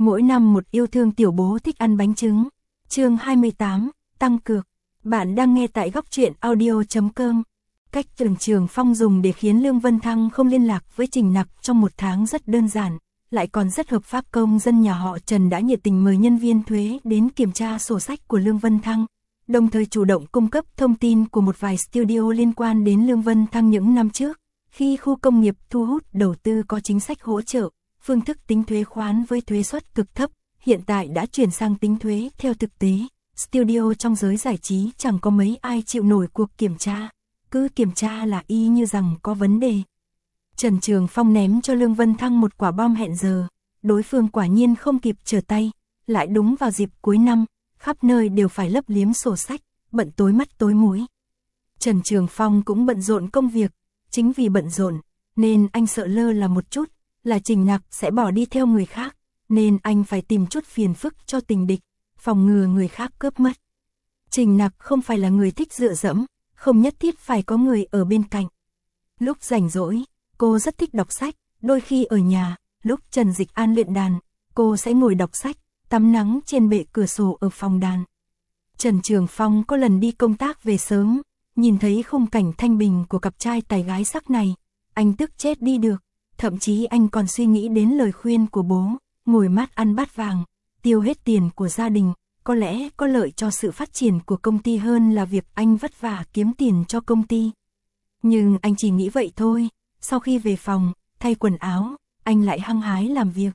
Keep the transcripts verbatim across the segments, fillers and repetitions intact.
Mỗi năm một yêu thương tiểu bố thích ăn bánh trứng. Chương hai mươi tám, tăng cược. Bạn đang nghe tại góc truyện audio chấm com. Cách Trần Trường Phong dùng để khiến Lương Vân Thăng không liên lạc với Trình Nặc trong một tháng rất đơn giản, lại còn rất hợp pháp. Công dân nhà họ Trần đã nhiệt tình mời nhân viên thuế đến kiểm tra sổ sách của Lương Vân Thăng, đồng thời chủ động cung cấp thông tin của một vài studio liên quan đến Lương Vân Thăng những năm trước, khi khu công nghiệp thu hút đầu tư có chính sách hỗ trợ. Phương thức tính thuế khoán với thuế suất cực thấp, hiện tại đã chuyển sang tính thuế theo thực tế. Studio trong giới giải trí chẳng có mấy ai chịu nổi cuộc kiểm tra, cứ kiểm tra là y như rằng có vấn đề. Trần Trường Phong ném cho Lương Vân Thăng một quả bom hẹn giờ, đối phương quả nhiên không kịp trở tay, lại đúng vào dịp cuối năm, khắp nơi đều phải lấp liếm sổ sách, bận tối mắt tối mũi. Trần Trường Phong cũng bận rộn công việc, chính vì bận rộn, nên anh sợ lơ là một chút, là Trình Nặc sẽ bỏ đi theo người khác, nên anh phải tìm chút phiền phức cho tình địch, phòng ngừa người khác cướp mất. Trình Nặc không phải là người thích dựa dẫm, không nhất thiết phải có người ở bên cạnh. Lúc rảnh rỗi, cô rất thích đọc sách, đôi khi ở nhà, lúc Trần Dịch An luyện đàn, cô sẽ ngồi đọc sách, tắm nắng trên bệ cửa sổ ở phòng đàn. Trần Trường Phong có lần đi công tác về sớm, nhìn thấy khung cảnh thanh bình của cặp trai tài gái sắc này, anh tức chết đi được. Thậm chí anh còn suy nghĩ đến lời khuyên của bố, ngồi mát ăn bát vàng, tiêu hết tiền của gia đình, có lẽ có lợi cho sự phát triển của công ty hơn là việc anh vất vả kiếm tiền cho công ty. Nhưng anh chỉ nghĩ vậy thôi, sau khi về phòng, thay quần áo, anh lại hăng hái làm việc.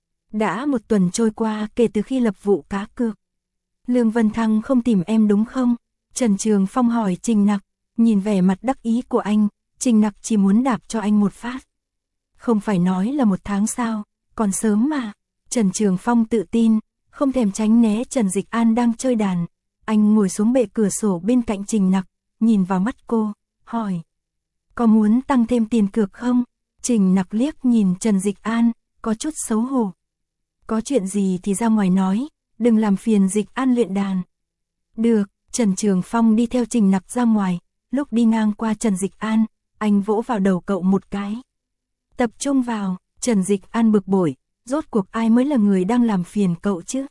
Đã một tuần trôi qua kể từ khi lập vụ cá cược. Lương Vân Thăng không tìm em đúng không? Trần Trường Phong hỏi Trình Nặc, nhìn vẻ mặt đắc ý của anh, Trình Nặc chỉ muốn đạp cho anh một phát. Không phải nói là một tháng sao, còn sớm mà. Trần Trường Phong tự tin, không thèm tránh né Trần Dịch An đang chơi đàn. Anh ngồi xuống bệ cửa sổ bên cạnh Trình Nặc, nhìn vào mắt cô, hỏi. Có muốn tăng thêm tiền cược không? Trình Nặc liếc nhìn Trần Dịch An, có chút xấu hổ. Có chuyện gì thì ra ngoài nói, đừng làm phiền Dịch An luyện đàn. Được, Trần Trường Phong đi theo Trình Nặc ra ngoài, lúc đi ngang qua Trần Dịch An, anh vỗ vào đầu cậu một cái. Tập trung vào, Trần Dịch An bực bội, rốt cuộc ai mới là người đang làm phiền cậu chứ?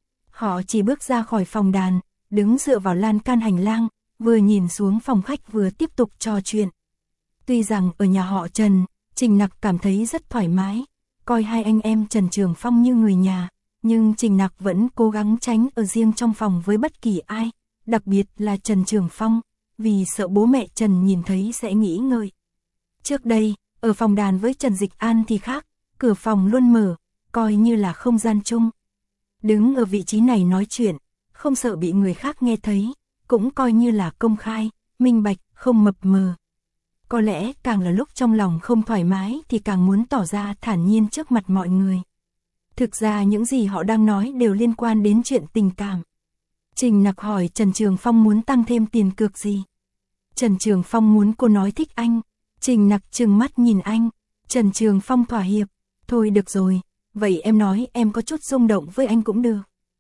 Họ chỉ bước ra khỏi phòng đàn, đứng dựa vào lan can hành lang, vừa nhìn xuống phòng khách vừa tiếp tục trò chuyện. Tuy rằng ở nhà họ Trần, Trình Nặc cảm thấy rất thoải mái, coi hai anh em Trần Trường Phong như người nhà, nhưng Trình Nặc vẫn cố gắng tránh ở riêng trong phòng với bất kỳ ai, đặc biệt là Trần Trường Phong, vì sợ bố mẹ Trần nhìn thấy sẽ nghĩ ngợi. Trước đây, ở phòng đàn với Trần Dịch An thì khác, cửa phòng luôn mở, coi như là không gian chung. Đứng ở vị trí này nói chuyện, không sợ bị người khác nghe thấy, cũng coi như là công khai, minh bạch, không mập mờ. Có lẽ càng là lúc trong lòng không thoải mái thì càng muốn tỏ ra thản nhiên trước mặt mọi người. Thực ra những gì họ đang nói đều liên quan đến chuyện tình cảm. Trình Nặc hỏi Trần Trường Phong muốn tăng thêm tiền cược gì. Trần Trường Phong muốn cô nói thích anh. Trình Nặc trừng mắt nhìn anh. Trần Trường Phong thỏa hiệp. Thôi được rồi, vậy em nói em có chút rung động với anh cũng được.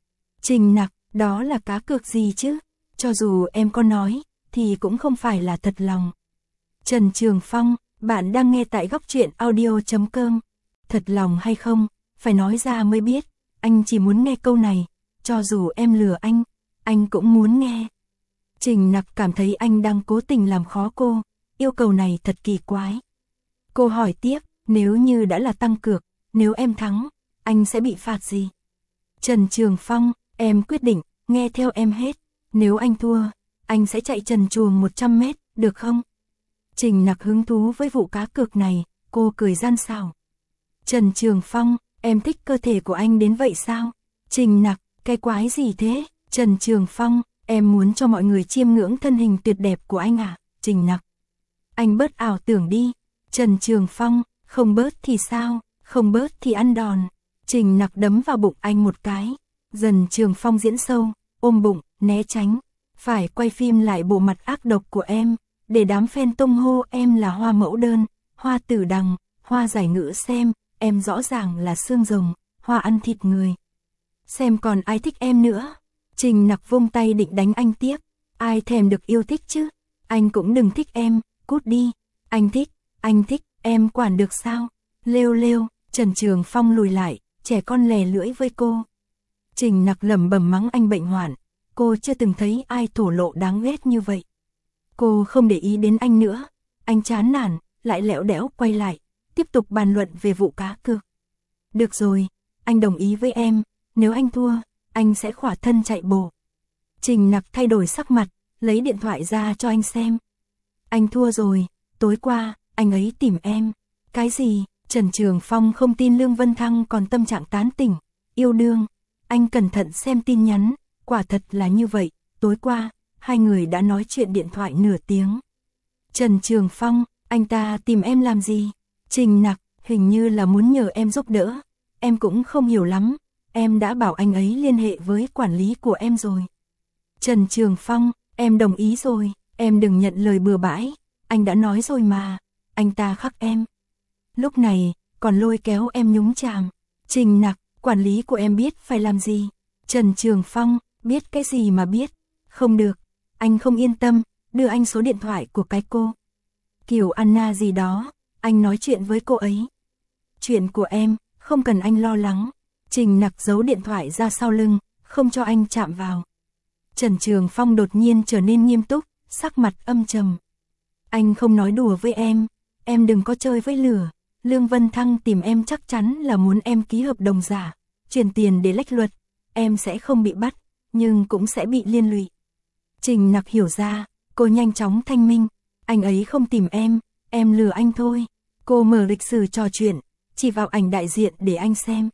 Trình Nặc, đó là cá cược gì chứ? Cho dù em có nói, thì cũng không phải là thật lòng. Trần Trường Phong, bạn đang nghe tại góc truyện audio chấm com. Thật lòng hay không, phải nói ra mới biết. Anh chỉ muốn nghe câu này, cho dù em lừa anh, anh cũng muốn nghe. Trình Nặc cảm thấy anh đang cố tình làm khó cô. Yêu cầu này thật kỳ quái. Cô hỏi tiếp, nếu như đã là tăng cược, nếu em thắng, anh sẽ bị phạt gì? Trần Trường Phong, em quyết định, nghe theo em hết. Nếu anh thua, anh sẽ chạy trần truồng một trăm mét, được không? Trình Nặc hứng thú với vụ cá cược này, cô cười gian xảo. Trần Trường Phong, em thích cơ thể của anh đến vậy sao? Trình Nặc, cái quái gì thế? Trần Trường Phong, em muốn cho mọi người chiêm ngưỡng thân hình tuyệt đẹp của anh à? Trình Nặc, anh bớt ảo tưởng đi. Trần Trường Phong, không bớt thì sao, không bớt thì ăn đòn. Trình Nặc đấm vào bụng anh một cái. Dần Trường Phong diễn sâu, ôm bụng, né tránh. Phải quay phim lại bộ mặt ác độc của em, để đám fan tung hô em là hoa mẫu đơn, hoa tử đằng, hoa giải ngữ xem, em rõ ràng là xương rồng, hoa ăn thịt người. Xem còn ai thích em nữa. Trình Nặc vung tay định đánh anh tiếp. Ai thèm được yêu thích chứ? Anh cũng đừng thích em, cút đi. Anh thích, anh thích, em quản được sao? Lêu lêu, Trần Trường Phong lùi lại, trẻ con lè lưỡi với cô. Trình Nặc lẩm bẩm mắng anh bệnh hoạn, cô chưa từng thấy ai thổ lộ đáng ghét như vậy. Cô không để ý đến anh nữa, anh chán nản, lại lẽo đẽo quay lại, tiếp tục bàn luận về vụ cá cược. Được rồi, anh đồng ý với em, nếu anh thua, anh sẽ khỏa thân chạy bộ. Trình Nặc thay đổi sắc mặt, lấy điện thoại ra cho anh xem. Anh thua rồi, tối qua, anh ấy tìm em. Cái gì? Trần Trường Phong không tin Lương Vân Thăng còn tâm trạng tán tỉnh, yêu đương. Anh cẩn thận xem tin nhắn, quả thật là như vậy, tối qua, hai người đã nói chuyện điện thoại nửa tiếng. Trần Trường Phong, anh ta tìm em làm gì? Trình Nặc, hình như là muốn nhờ em giúp đỡ, em cũng không hiểu lắm, em đã bảo anh ấy liên hệ với quản lý của em rồi. Trần Trường Phong, em đồng ý rồi, em đừng nhận lời bừa bãi, anh đã nói rồi mà, anh ta khắc em. Lúc này, còn lôi kéo em nhúng chàm. Trình Nặc, quản lý của em biết phải làm gì? Trần Trường Phong, biết cái gì mà biết? Không được, anh không yên tâm, đưa anh số điện thoại của cái cô Kiều Anna gì đó, anh nói chuyện với cô ấy. Chuyện của em, không cần anh lo lắng. Trình Nặc giấu điện thoại ra sau lưng, không cho anh chạm vào. Trần Trường Phong đột nhiên trở nên nghiêm túc, sắc mặt âm trầm. Anh không nói đùa với em, em đừng có chơi với lửa. Lương Vân Thăng tìm em chắc chắn là muốn em ký hợp đồng giả, chuyển tiền để lách luật, em sẽ không bị bắt, nhưng cũng sẽ bị liên lụy. Trình Nặc hiểu ra, cô nhanh chóng thanh minh, anh ấy không tìm em, em lừa anh thôi. Cô mở lịch sử trò chuyện, chỉ vào ảnh đại diện để anh xem.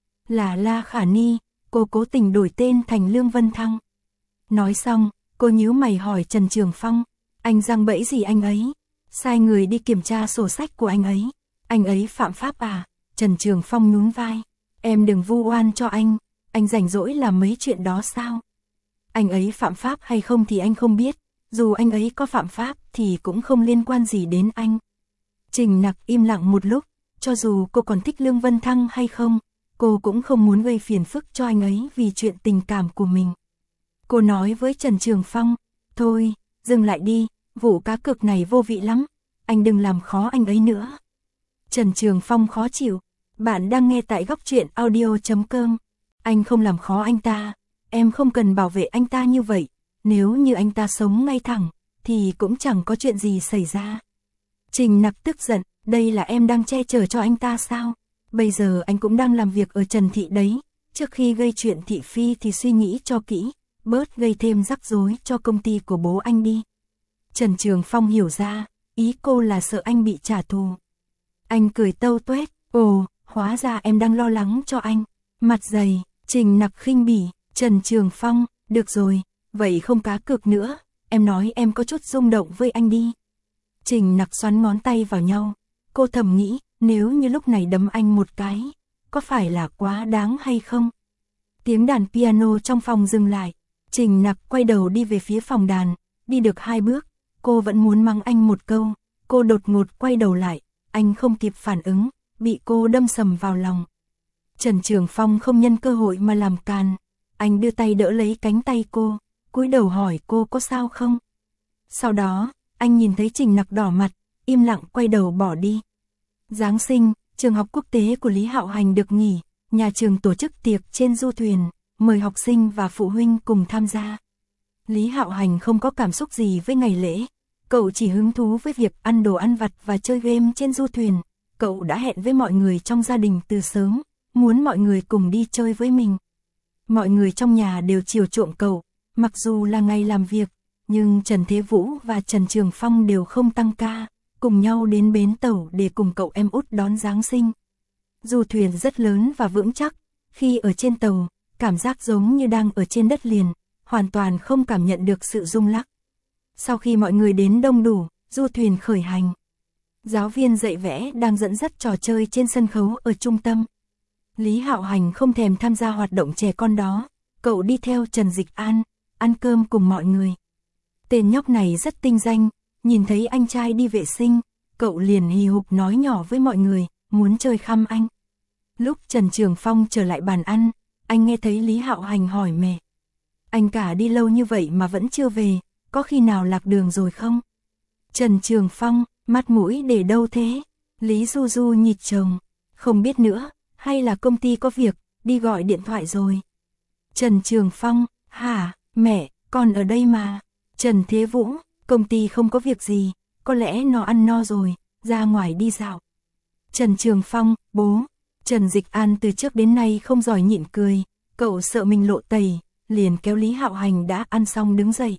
Là La Khả Ni, cô cố tình đổi tên thành Lương Vân Thăng. Nói xong, cô nhíu mày hỏi Trần Trường Phong, anh giăng bẫy gì anh ấy? Sai người đi kiểm tra sổ sách của anh ấy. Anh ấy phạm pháp à? Trần Trường Phong nhún vai, em đừng vu oan cho anh, anh rảnh rỗi làm mấy chuyện đó sao? Anh ấy phạm pháp hay không thì anh không biết, dù anh ấy có phạm pháp thì cũng không liên quan gì đến anh. Trình Nặc im lặng một lúc, cho dù cô còn thích Lương Vân Thăng hay không, cô cũng không muốn gây phiền phức cho anh ấy vì chuyện tình cảm của mình. Cô nói với Trần Trường Phong, thôi, dừng lại đi, vụ cá cược này vô vị lắm, anh đừng làm khó anh ấy nữa. Trần Trường Phong khó chịu, bạn đang nghe tại góc truyện audio chấm com. Anh không làm khó anh ta, em không cần bảo vệ anh ta như vậy, nếu như anh ta sống ngay thẳng, thì cũng chẳng có chuyện gì xảy ra. Trình Nặc tức giận, đây là em đang che chở cho anh ta sao? Bây giờ anh cũng đang làm việc ở Trần Thị đấy, trước khi gây chuyện thị phi thì suy nghĩ cho kỹ, bớt gây thêm rắc rối cho công ty của bố anh đi. Trần Trường Phong hiểu ra, ý cô là sợ anh bị trả thù. Anh cười tâu tuét, ồ, hóa ra em đang lo lắng cho anh. Mặt dày, Trình Nặc khinh bỉ, Trần Trường Phong, được rồi, vậy không cá cược nữa, em nói em có chút rung động với anh đi. Trình Nặc xoắn ngón tay vào nhau, cô thầm nghĩ, nếu như lúc này đấm anh một cái, có phải là quá đáng hay không? Tiếng đàn piano trong phòng dừng lại, Trình Nặc quay đầu đi về phía phòng đàn, đi được hai bước, cô vẫn muốn mắng anh một câu, cô đột ngột quay đầu lại, anh không kịp phản ứng, bị cô đâm sầm vào lòng. Trần Trường Phong không nhân cơ hội mà làm càn, anh đưa tay đỡ lấy cánh tay cô, cúi đầu hỏi cô có sao không? Sau đó, anh nhìn thấy Trình Nặc đỏ mặt, im lặng quay đầu bỏ đi. Giáng sinh, trường học quốc tế của Lý Hạo Hành được nghỉ, nhà trường tổ chức tiệc trên du thuyền, mời học sinh và phụ huynh cùng tham gia. Lý Hạo Hành không có cảm xúc gì với ngày lễ, cậu chỉ hứng thú với việc ăn đồ ăn vặt và chơi game trên du thuyền. Cậu đã hẹn với mọi người trong gia đình từ sớm, muốn mọi người cùng đi chơi với mình. Mọi người trong nhà đều chiều chuộng cậu, mặc dù là ngày làm việc, nhưng Trần Thế Vũ và Trần Trường Phong đều không tăng ca, cùng nhau đến bến tàu để cùng cậu em út đón Giáng sinh. Du thuyền rất lớn và vững chắc, khi ở trên tàu, cảm giác giống như đang ở trên đất liền, hoàn toàn không cảm nhận được sự rung lắc. Sau khi mọi người đến đông đủ, du thuyền khởi hành. Giáo viên dạy vẽ đang dẫn dắt trò chơi trên sân khấu ở trung tâm. Lý Hạo Hành không thèm tham gia hoạt động trẻ con đó, cậu đi theo Trần Dịch An, ăn cơm cùng mọi người. Tên nhóc này rất tinh danh, nhìn thấy anh trai đi vệ sinh, cậu liền hì hục nói nhỏ với mọi người, muốn chơi khăm anh. Lúc Trần Trường Phong trở lại bàn ăn, anh nghe thấy Lý Hạo Hành hỏi mẹ. Anh cả đi lâu như vậy mà vẫn chưa về, có khi nào lạc đường rồi không? Trần Trường Phong, mắt mũi để đâu thế? Lý Du Du nhịt chồng, không biết nữa, hay là công ty có việc, đi gọi điện thoại rồi. Trần Trường Phong, hả, mẹ, con ở đây mà. Trần Thế Vũ, công ty không có việc gì, có lẽ nó ăn no rồi, ra ngoài đi dạo. Trần Trường Phong, bố. Trần Dịch An từ trước đến nay không giỏi nhịn cười, cậu sợ mình lộ tẩy, liền kéo Lý Hạo Hành đã ăn xong đứng dậy.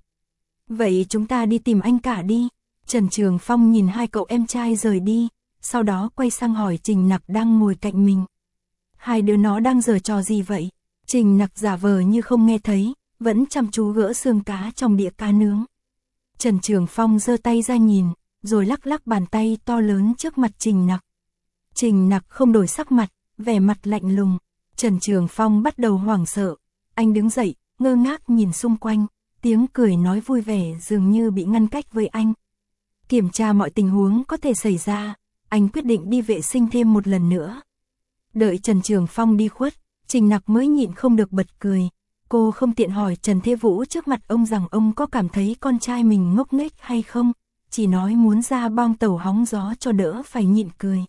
Vậy chúng ta đi tìm anh cả đi. Trần Trường Phong nhìn hai cậu em trai rời đi, sau đó quay sang hỏi Trình Nặc đang ngồi cạnh mình. Hai đứa nó đang giở trò gì vậy? Trình Nặc giả vờ như không nghe thấy, vẫn chăm chú gỡ xương cá trong đĩa cá nướng. Trần Trường Phong giơ tay ra nhìn, rồi lắc lắc bàn tay to lớn trước mặt Trình Nặc. Trình Nặc không đổi sắc mặt, vẻ mặt lạnh lùng. Trần Trường Phong bắt đầu hoảng sợ. Anh đứng dậy, ngơ ngác nhìn xung quanh, tiếng cười nói vui vẻ dường như bị ngăn cách với anh. Kiểm tra mọi tình huống có thể xảy ra, anh quyết định đi vệ sinh thêm một lần nữa. Đợi Trần Trường Phong đi khuất, Trình Nặc mới nhịn không được bật cười. Cô không tiện hỏi Trần Thế Vũ trước mặt ông rằng ông có cảm thấy con trai mình ngốc nghếch hay không, chỉ nói muốn ra bong tàu hóng gió cho đỡ phải nhịn cười.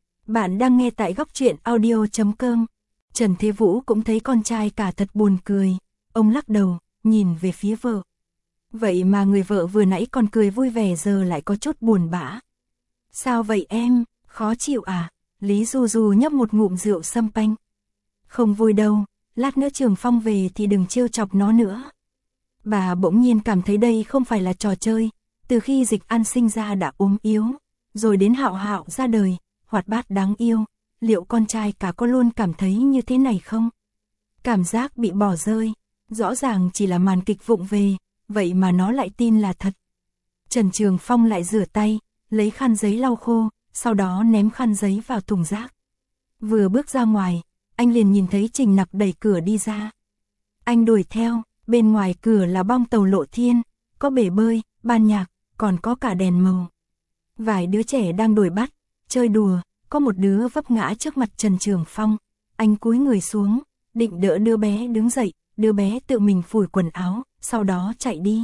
Bạn đang nghe tại góc truyện audio chấm com. Trần Thế Vũ cũng thấy con trai cả thật buồn cười, ông lắc đầu, nhìn về phía vợ. Vậy mà người vợ vừa nãy còn cười vui vẻ giờ lại có chút buồn bã. Sao vậy em, khó chịu à? Lý Du Du nhấp một ngụm rượu sâm panh. Không vui đâu, lát nữa Trường Phong về thì đừng trêu chọc nó nữa. Bà bỗng nhiên cảm thấy đây không phải là trò chơi, từ khi Dịch An sinh ra đã ốm yếu, rồi đến Hạo Hạo ra đời, hoạt bát đáng yêu, liệu con trai cả có luôn cảm thấy như thế này không? Cảm giác bị bỏ rơi, rõ ràng chỉ là màn kịch vụng về, vậy mà nó lại tin là thật. Trần Trường Phong lại rửa tay, lấy khăn giấy lau khô, sau đó ném khăn giấy vào thùng rác. Vừa bước ra ngoài, anh liền nhìn thấy Trình Nặc đẩy cửa đi ra. Anh đuổi theo, bên ngoài cửa là bong tàu Lộ Thiên, có bể bơi, ban nhạc, còn có cả đèn màu. Vài đứa trẻ đang đuổi bắt, chơi đùa, có một đứa vấp ngã trước mặt Trần Trường Phong. Anh cúi người xuống, định đỡ đứa bé đứng dậy, đứa bé tự mình phủi quần áo, sau đó chạy đi.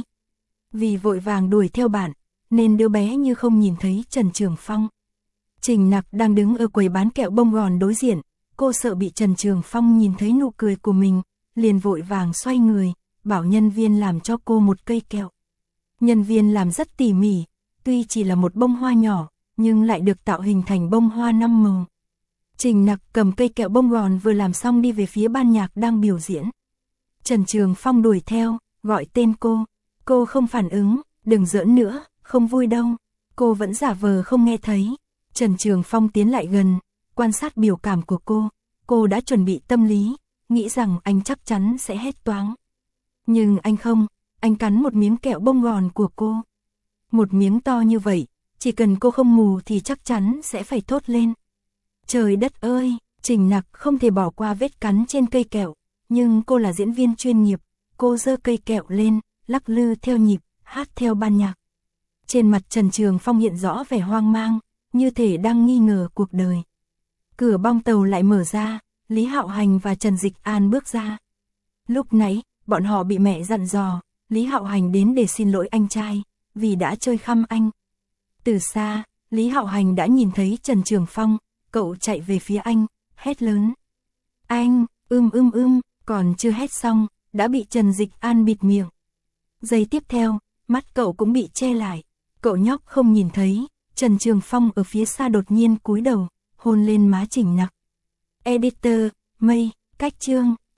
Vì vội vàng đuổi theo bạn, nên đứa bé như không nhìn thấy Trần Trường Phong. Trình Nặc đang đứng ở quầy bán kẹo bông gòn đối diện, cô sợ bị Trần Trường Phong nhìn thấy nụ cười của mình, liền vội vàng xoay người, bảo nhân viên làm cho cô một cây kẹo. Nhân viên làm rất tỉ mỉ, tuy chỉ là một bông hoa nhỏ, nhưng lại được tạo hình thành bông hoa năm màu. Trình Nặc cầm cây kẹo bông gòn vừa làm xong đi về phía ban nhạc đang biểu diễn. Trần Trường Phong đuổi theo, gọi tên cô. Cô không phản ứng, đừng giỡn nữa, không vui đâu. Cô vẫn giả vờ không nghe thấy. Trần Trường Phong tiến lại gần, quan sát biểu cảm của cô. Cô đã chuẩn bị tâm lý, nghĩ rằng anh chắc chắn sẽ hét toáng. Nhưng anh không, anh cắn một miếng kẹo bông gòn của cô. Một miếng to như vậy, chỉ cần cô không mù thì chắc chắn sẽ phải thốt lên. Trời đất ơi, Trình Nặc không thể bỏ qua vết cắn trên cây kẹo, nhưng cô là diễn viên chuyên nghiệp, cô giơ cây kẹo lên, lắc lư theo nhịp, hát theo ban nhạc. Trên mặt Trần Trường Phong hiện rõ vẻ hoang mang, như thể đang nghi ngờ cuộc đời. Cửa bong tàu lại mở ra, Lý Hạo Hành và Trần Dịch An bước ra. Lúc nãy, bọn họ bị mẹ dặn dò, Lý Hạo Hành đến để xin lỗi anh trai, vì đã chơi khăm anh. Từ xa, Lý Hạo Hành đã nhìn thấy Trần Trường Phong, cậu chạy về phía anh, hét lớn. Anh, ưm ưm ưm, còn chưa hét xong, đã bị Trần Dịch An bịt miệng. Giây tiếp theo, mắt cậu cũng bị che lại, cậu nhóc không nhìn thấy, Trần Trường Phong ở phía xa đột nhiên cúi đầu, hôn lên má Trình Nặc. Editor, Mây, cách chương.